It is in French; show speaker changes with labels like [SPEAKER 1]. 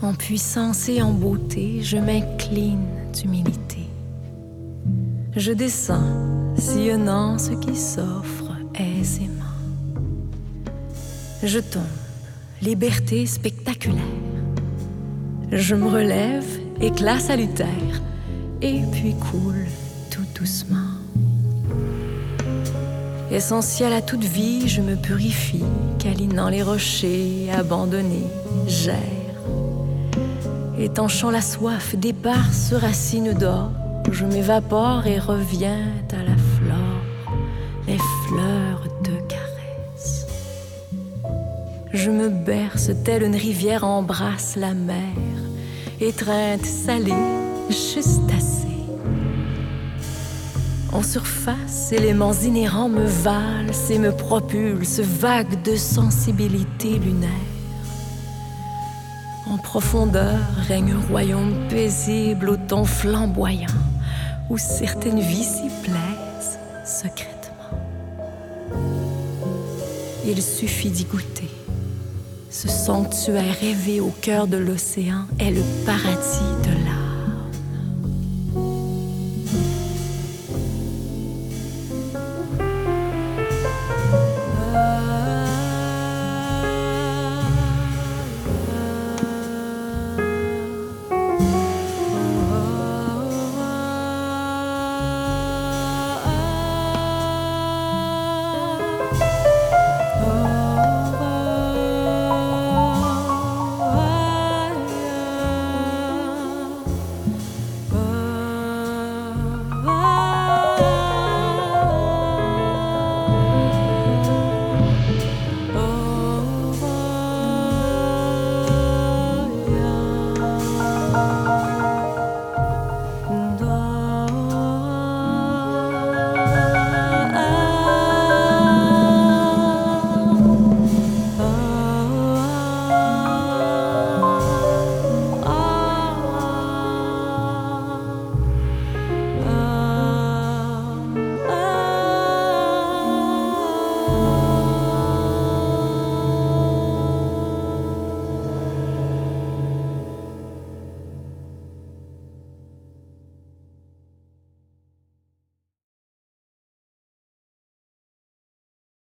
[SPEAKER 1] En puissance et en beauté, je m'incline d'humilité. Je descends, sillonnant ce qui s'offre aisément. Je tombe, liberté spectaculaire. Je me relève, éclat salutaire, et puis coule tout doucement. Essentiel à toute vie, je me purifie, câlinant les rochers abandonnés, j'erre. Étanchant la soif d'éparses racines d'or, je m'évapore et reviens à la flore, les fleurs de caresse. Je me berce telle une rivière embrasse la mer, étreinte salée, juste assez. En surface, éléments inhérents me valsent et me propulsent, vagues de sensibilité lunaire. En profondeur règne un royaume paisible au ton flamboyant, où certaines vies s'y plaisent secrètement. Il suffit d'y goûter. Ce sanctuaire rêvé au cœur de l'océan est le paradis de l'âme.